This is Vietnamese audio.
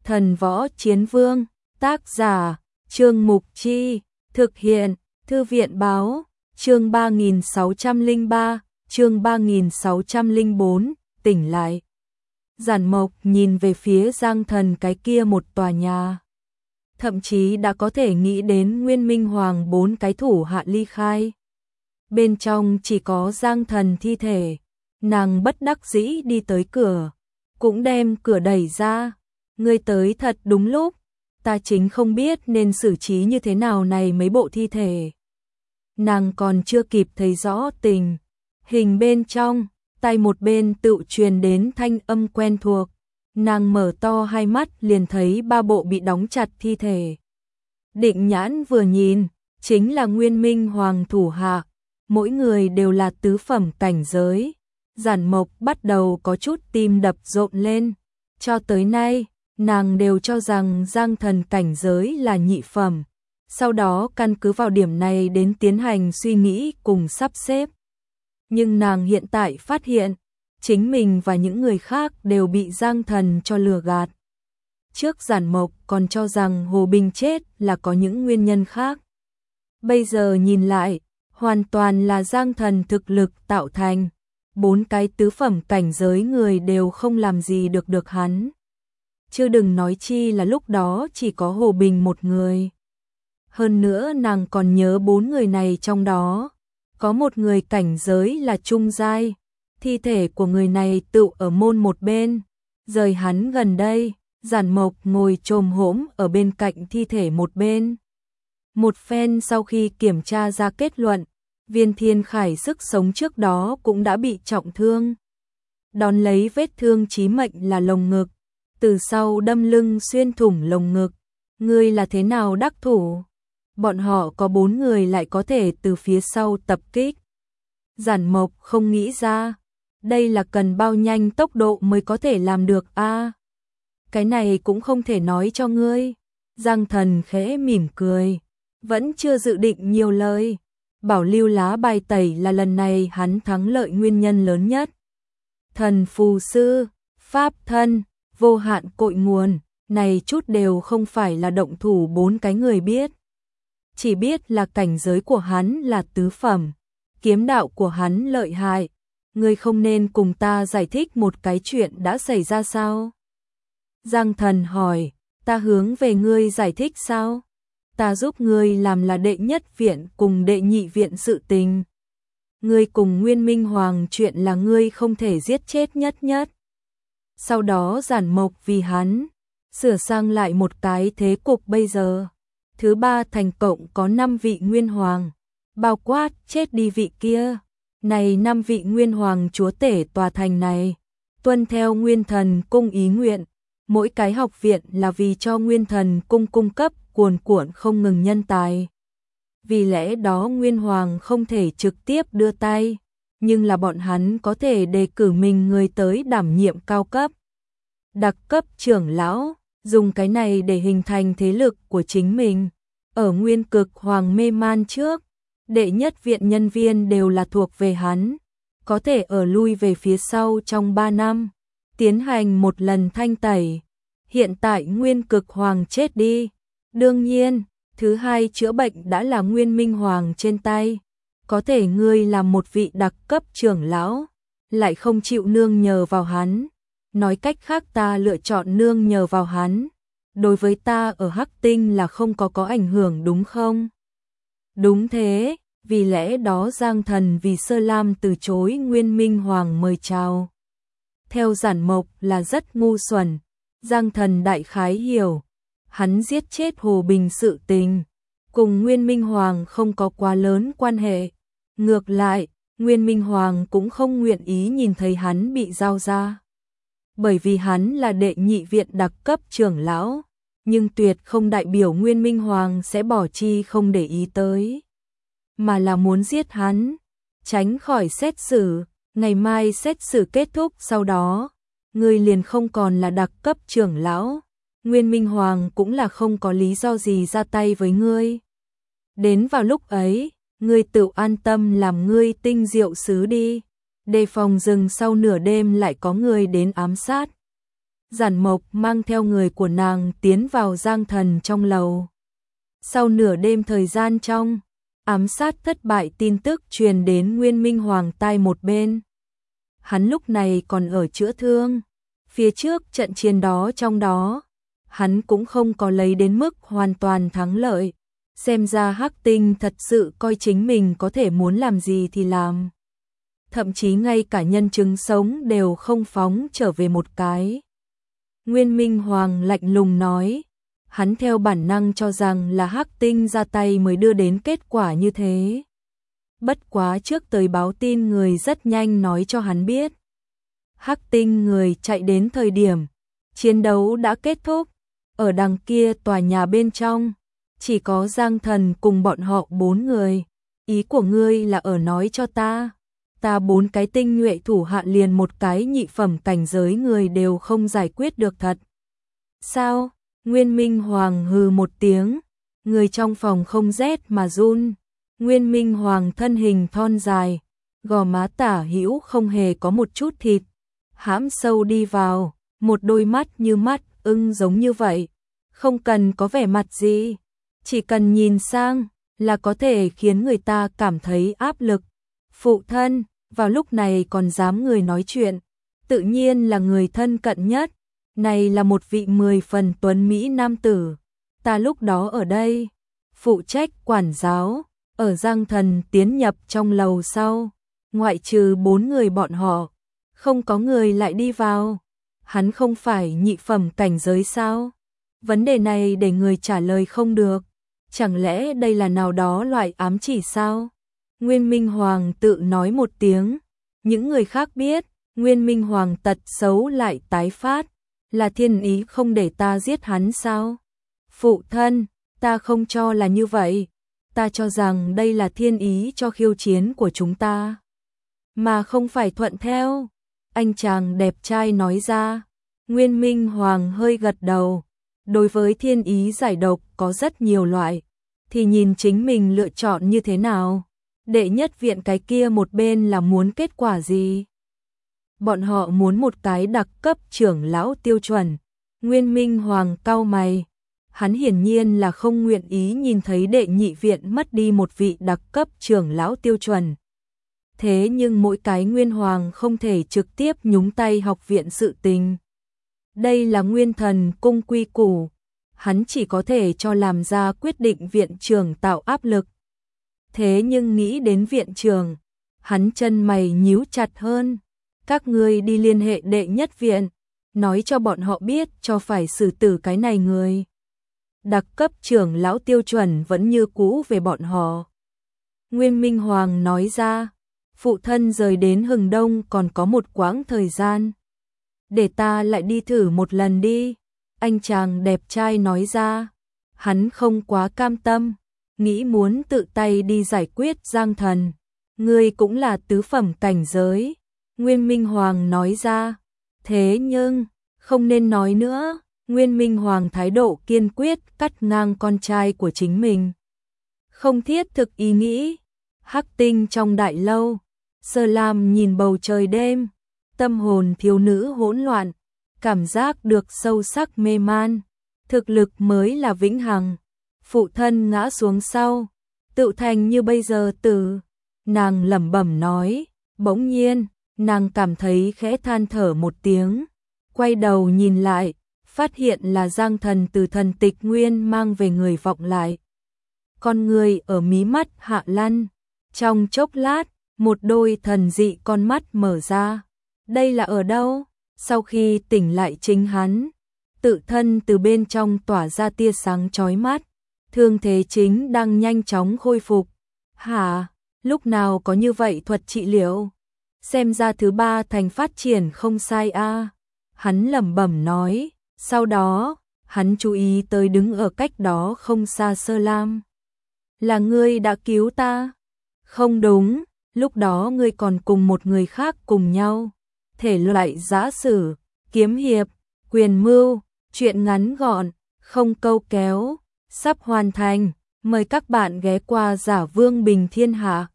Thần Võ Chiến Vương, tác giả, Trương Mục Chi, thực hiện, Thư viện Báo, chương 3603, chương 3604, tỉnh lại. Giản Mộc nhìn về phía Giang Thần cái kia một tòa nhà. Thậm chí đã có thể nghĩ đến Nguyên Minh Hoàng 4 cái thủ hạ ly khai. Bên trong chỉ có Giang Thần thi thể. Nàng bất đắc dĩ đi tới cửa, cũng đem cửa đẩy ra. Ngươi tới thật đúng lúc, ta chính không biết nên xử trí như thế nào này mấy bộ thi thể. Nàng còn chưa kịp thấy rõ tình hình bên trong, tay một bên tự truyền đến thanh âm quen thuộc. Nàng mở to hai mắt liền thấy 3 bộ bị đóng chặt thi thể. Định nhãn vừa nhìn, chính là Nguyên Minh Hoàng thủ hạ, mỗi người đều là tứ phẩm cảnh giới. Giản Mộc bắt đầu có chút tim đập rộn lên. Cho tới nay, nàng đều cho rằng Giang Thần cảnh giới là nhị phẩm. Sau đó căn cứ vào điểm này đến tiến hành suy nghĩ cùng sắp xếp. Nhưng nàng hiện tại phát hiện, chính mình và những người khác đều bị Giang Thần cho lừa gạt. Trước Giản Mộc còn cho rằng Hồ Bình chết là có những nguyên nhân khác. Bây giờ nhìn lại, hoàn toàn là Giang Thần thực lực tạo thành. 4 cái tứ phẩm cảnh giới người đều không làm gì được hắn. Chứ đừng nói chi là lúc đó chỉ có Hồ Bình một người. Hơn nữa nàng còn nhớ 4 người này trong đó. Có một người cảnh giới là trung giai. Thi thể của người này tự ở môn một bên. Rời hắn gần đây, Giản Mộc ngồi chồm hổm ở bên cạnh thi thể một bên. Một phen sau khi kiểm tra ra kết luận, Viên Thiên Khải sức sống trước đó cũng đã bị trọng thương. Đón lấy vết thương chí mệnh là lồng ngực, từ sau đâm lưng xuyên thủng lồng ngực. Ngươi là thế nào đắc thủ? Bọn họ có 4 người lại có thể từ phía sau tập kích. Giản Mộc không nghĩ ra, đây là cần bao nhanh tốc độ mới có thể làm được a? Cái này cũng không thể nói cho ngươi. Giang Thần khẽ mỉm cười, vẫn chưa dự định nhiều lời. Bảo lưu lá bài tẩy là lần này hắn thắng lợi nguyên nhân lớn nhất. Thần phù sư, pháp thân, vô hạn cội nguồn, này chút đều không phải là động thủ 4 cái người biết. Chỉ biết là cảnh giới của hắn là tứ phẩm, kiếm đạo của hắn lợi hại. Ngươi không nên cùng ta giải thích một cái chuyện đã xảy ra sao? Giang Thần hỏi, ta hướng về ngươi giải thích sao? Ta giúp ngươi làm là đệ nhất viện cùng đệ nhị viện sự tình. Ngươi cùng Nguyên Minh Hoàng chuyện là ngươi không thể giết chết nhất. Sau đó Giản Mộc vì hắn sửa sang lại một cái thế cục bây giờ. Thứ 3 thành cộng có 5 vị Nguyên Hoàng, bao quát chết đi vị kia. Này 5 vị Nguyên Hoàng chúa tể tòa thành này, tuân theo Nguyên Thần cung ý nguyện. Mỗi cái học viện là vì cho Nguyên Thần cung cung cấp cuồn cuộn không ngừng nhân tài. Vì lẽ đó Nguyên Hoàng không thể trực tiếp đưa tay, nhưng là bọn hắn có thể đề cử mình người tới đảm nhiệm cao cấp. Đặc cấp trưởng lão, dùng cái này để hình thành thế lực của chính mình. Ở Nguyên Cực Hoàng mê man trước, đệ nhất viện nhân viên đều là thuộc về hắn, có thể ở lui về phía sau trong 3 năm, tiến hành một lần thanh tẩy. Hiện tại Nguyên Cực Hoàng chết đi, đương nhiên, thứ 2 chữa bệnh đã là Nguyên Minh Hoàng trên tay. Có thể ngươi là một vị đặc cấp trưởng lão, lại không chịu nương nhờ vào hắn. Nói cách khác ta lựa chọn nương nhờ vào hắn. Đối với ta ở Hắc Tinh là không có ảnh hưởng đúng không? Đúng thế, vì lẽ đó Giang Thần vì Sơ Lam từ chối Nguyên Minh Hoàng mời chào. Theo Giản Mộc là rất ngu xuẩn, Giang Thần đại khái hiểu. Hắn giết chết Hồ Bình sự tình, cùng Nguyên Minh Hoàng không có quá lớn quan hệ. Ngược lại, Nguyên Minh Hoàng cũng không nguyện ý nhìn thấy hắn bị giao ra. Bởi vì hắn là đệ nhị viện đặc cấp trưởng lão, nhưng tuyệt không đại biểu Nguyên Minh Hoàng sẽ bỏ chi không để ý tới. Mà là muốn giết hắn, tránh khỏi xét xử, ngày mai xét xử kết thúc sau đó, ngươi liền không còn là đặc cấp trưởng lão. Nguyên Minh Hoàng cũng là không có lý do gì ra tay với ngươi. Đến vào lúc ấy, ngươi tự an tâm làm ngươi tinh diệu sứ đi, đề phòng rừng sau nửa đêm lại có người đến ám sát. Giản Mộc mang theo người của nàng tiến vào Giang Thần trong lầu. Sau nửa đêm thời gian trong ám sát thất bại, tin tức truyền đến Nguyên Minh Hoàng tai một bên. Hắn lúc này còn ở chữa thương. Phía trước trận chiến đó trong đó, hắn cũng không có lấy đến mức hoàn toàn thắng lợi. Xem ra Hắc Tinh thật sự coi chính mình có thể muốn làm gì thì làm. Thậm chí ngay cả nhân chứng sống đều không phóng trở về một cái. Nguyên Minh Hoàng lạnh lùng nói, hắn theo bản năng cho rằng là Hắc Tinh ra tay mới đưa đến kết quả như thế. Bất quá trước tới báo tin người rất nhanh nói cho hắn biết. Hắc Tinh người chạy đến thời điểm chiến đấu đã kết thúc. Ở đằng kia tòa nhà bên trong, chỉ có Giang Thần cùng bọn họ 4 người. Ý của ngươi là ở nói cho ta 4 cái tinh nhuệ thủ hạ liền một cái nhị phẩm cảnh giới người đều không giải quyết được thật. Sao? Nguyên Minh Hoàng hừ một tiếng, người trong phòng không rét mà run. Nguyên Minh Hoàng thân hình thon dài, gò má tả hữu không hề có một chút thịt, hãm sâu đi vào, một đôi mắt như mắt ưng giống như vậy, không cần có vẻ mặt gì, chỉ cần nhìn sang là có thể khiến người ta cảm thấy áp lực. Phụ thân, vào lúc này còn dám người nói chuyện, tự nhiên là người thân cận nhất, này là một vị 10 phần tuấn mỹ nam tử. Ta lúc đó ở đây, phụ trách quản giáo, ở Giang Thần tiến nhập trong lầu sau, ngoại trừ 4 người bọn họ, không có người lại đi vào. Hắn không phải nhị phẩm cảnh giới sao? Vấn đề này để người trả lời không được. Chẳng lẽ đây là nào đó loại ám chỉ sao? Nguyên Minh Hoàng tự nói một tiếng. Những người khác biết, Nguyên Minh Hoàng tật xấu lại tái phát. Là thiên ý không để ta giết hắn sao? Phụ thân, ta không cho là như vậy. Ta cho rằng đây là thiên ý cho khiêu chiến của chúng ta, mà không phải thuận theo. Anh chàng đẹp trai nói ra. Nguyên Minh Hoàng hơi gật đầu. Đối với thiên ý giải độc có rất nhiều loại, thì nhìn chính mình lựa chọn như thế nào. Đệ nhất viện cái kia một bên là muốn kết quả gì? Bọn họ muốn một cái đặc cấp trưởng lão tiêu chuẩn. Nguyên Minh Hoàng cau mày. Hắn hiển nhiên là không nguyện ý nhìn thấy đệ nhị viện mất đi một vị đặc cấp trưởng lão tiêu chuẩn. Thế nhưng mỗi cái Nguyên Hoàng không thể trực tiếp nhúng tay học viện sự tình. Đây là Nguyên Thần cung quy củ, hắn chỉ có thể cho làm ra quyết định viện trưởng tạo áp lực. Thế nhưng nghĩ đến viện trưởng, hắn chân mày nhíu chặt hơn. Các ngươi đi liên hệ đệ nhất viện, nói cho bọn họ biết cho phải xử tử cái này người. Đặc cấp trưởng lão tiêu chuẩn vẫn như cũ về bọn họ. Nguyên Minh Hoàng nói ra, phụ thân rời đến Hừng Đông còn có một quãng thời gian. Để ta lại đi thử một lần đi. Anh chàng đẹp trai nói ra. Hắn không quá cam tâm, nghĩ muốn tự tay đi giải quyết Giang Thần. Ngươi cũng là tứ phẩm cảnh giới. Nguyên Minh Hoàng nói ra. Thế nhưng, không nên nói nữa. Nguyên Minh Hoàng thái độ kiên quyết cắt ngang con trai của chính mình. Không thiết thực ý nghĩ. Hắc Tinh trong đại lâu, Sơ Lam nhìn bầu trời đêm, tâm hồn thiếu nữ hỗn loạn, cảm giác được sâu sắc mê man. Thực lực mới là vĩnh hằng. Phụ thân ngã xuống sau, tự thành như bây giờ tử. Nàng lẩm bẩm nói, bỗng nhiên, nàng cảm thấy khẽ than thở một tiếng, quay đầu nhìn lại, phát hiện là Giang Thần từ thần tịch nguyên mang về người vọng lại. Con người ở mí mắt hạ lăn, trong chốc lát, một đôi thần dị con mắt mở ra. Đây là ở đâu? Sau khi tỉnh lại chính hắn, tự thân từ bên trong tỏa ra tia sáng chói mắt, thương thế chính đang nhanh chóng khôi phục. Hả? Lúc nào có như vậy thuật trị liệu? Xem ra thứ ba thành phát triển không sai a. Hắn lẩm bẩm nói, sau đó, hắn chú ý tới đứng ở cách đó không xa Sơ Lam. Là ngươi đã cứu ta? Không đúng, lúc đó ngươi còn cùng một người khác cùng nhau. Thể loại giã sử, kiếm hiệp, quyền mưu, chuyện ngắn gọn, không câu kéo, sắp hoàn thành. Mời các bạn ghé qua Giả Vương Bình Thiên Hạ.